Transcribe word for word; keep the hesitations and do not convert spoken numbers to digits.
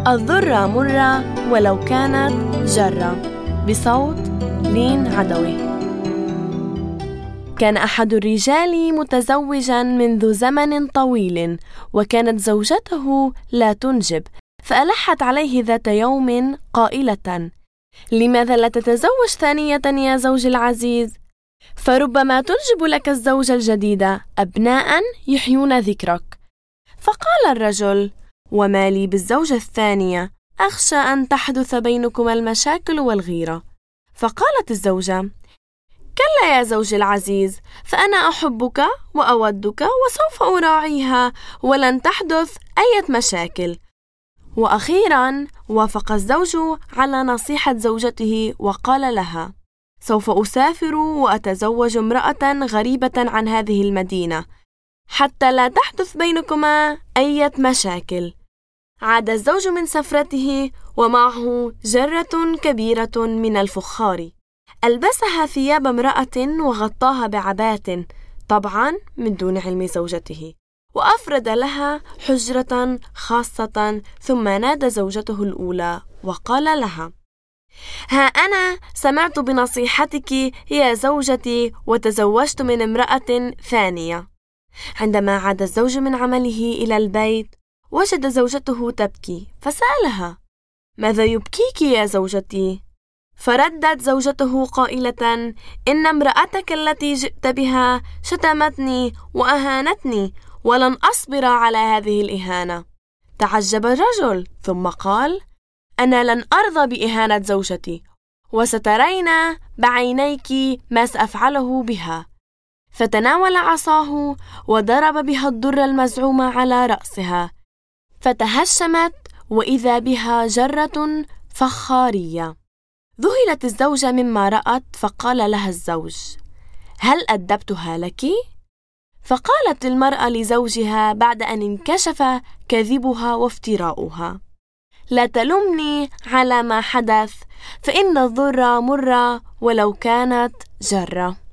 الذرة مرة ولو كانت جرة، بصوت لين عدوي. كان أحد الرجال متزوجاً منذ زمن طويل، وكانت زوجته لا تنجب، فألحت عليه ذات يوم قائلة: لماذا لا تتزوج ثانية يا زوجي العزيز؟ فربما تنجب لك الزوجة الجديدة أبناء يحيون ذكرك. فقال الرجل: وما لي بالزوجة الثانية؟ أخشى أن تحدث بينكما المشاكل والغيرة. فقالت الزوجة: كلا يا زوجي العزيز، فأنا أحبك وأودك وسوف أراعيها ولن تحدث أي مشاكل. وأخيرا وافق الزوج على نصيحة زوجته وقال لها: سوف أسافر وأتزوج امرأة غريبة عن هذه المدينة حتى لا تحدث بينكما أي مشاكل. عاد الزوج من سفرته ومعه جرة كبيرة من الفخار، ألبسها ثياب امرأة وغطاها بعبات، طبعا من دون علم زوجته، وأفرد لها حجرة خاصة، ثم نادى زوجته الأولى وقال لها: ها أنا سمعت بنصيحتك يا زوجتي وتزوجت من امرأة ثانية. عندما عاد الزوج من عمله إلى البيت وجد زوجته تبكي، فسألها: ماذا يبكيك يا زوجتي؟ فردت زوجته قائلة: إن امرأتك التي جئت بها شتمتني وأهانتني ولن أصبر على هذه الإهانة. تعجب الرجل ثم قال: أنا لن أرضى بإهانة زوجتي، وسترين بعينيك ما سأفعله بها. فتناول عصاه وضرب بها الدر المزعومة على رأسها، فتهشمت وإذا بها جرة فخارية. ذهلت الزوجة مما رأت، فقال لها الزوج: هل أدبتها لك؟ فقالت المرأة لزوجها بعد أن انكشف كذبها وافتراؤها: لا تلمني على ما حدث، فإن الضر مرة ولو كانت جرة.